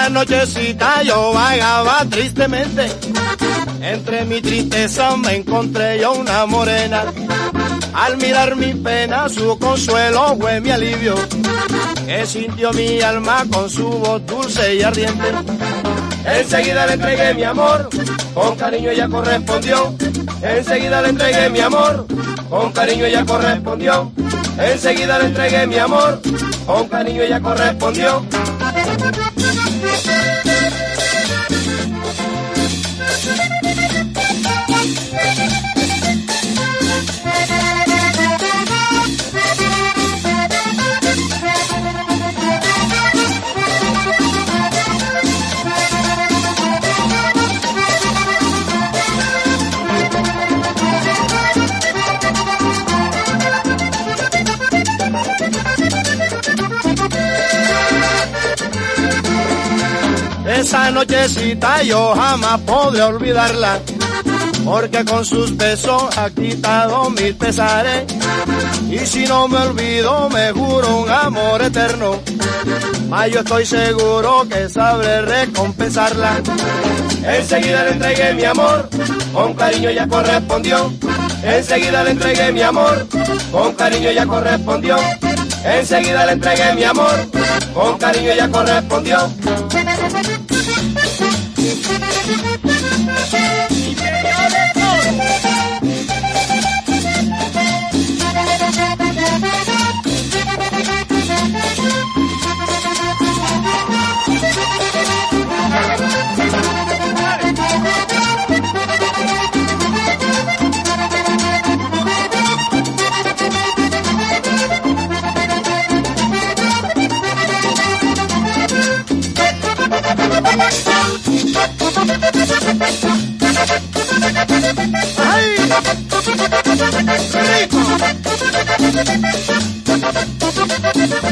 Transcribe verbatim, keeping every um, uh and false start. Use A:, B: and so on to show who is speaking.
A: Esa nochecita yo vagaba tristemente, entre mi tristeza me encontré yo una morena. Al mirar mi pena su consuelo fue mi alivio, que sintió mi alma con su voz dulce y ardiente. Enseguida le entregué mi amor, con cariño ella correspondió. Enseguida le entregué mi amor, con cariño ella correspondió. Enseguida le entregué mi amor, con cariño ella correspondió. Esa nochecita yo jamás podré olvidarla, porque con sus besos ha quitado mis pesares. Y si no me olvido me juro un amor eterno, mas yo estoy seguro que sabré recompensarla. Enseguida le entregué mi amor, con cariño ella correspondió. Enseguida le entregué mi amor, con cariño ella correspondió. Enseguida le entregué mi amor, con cariño ella correspondió. ¡Ay! ¡Rico!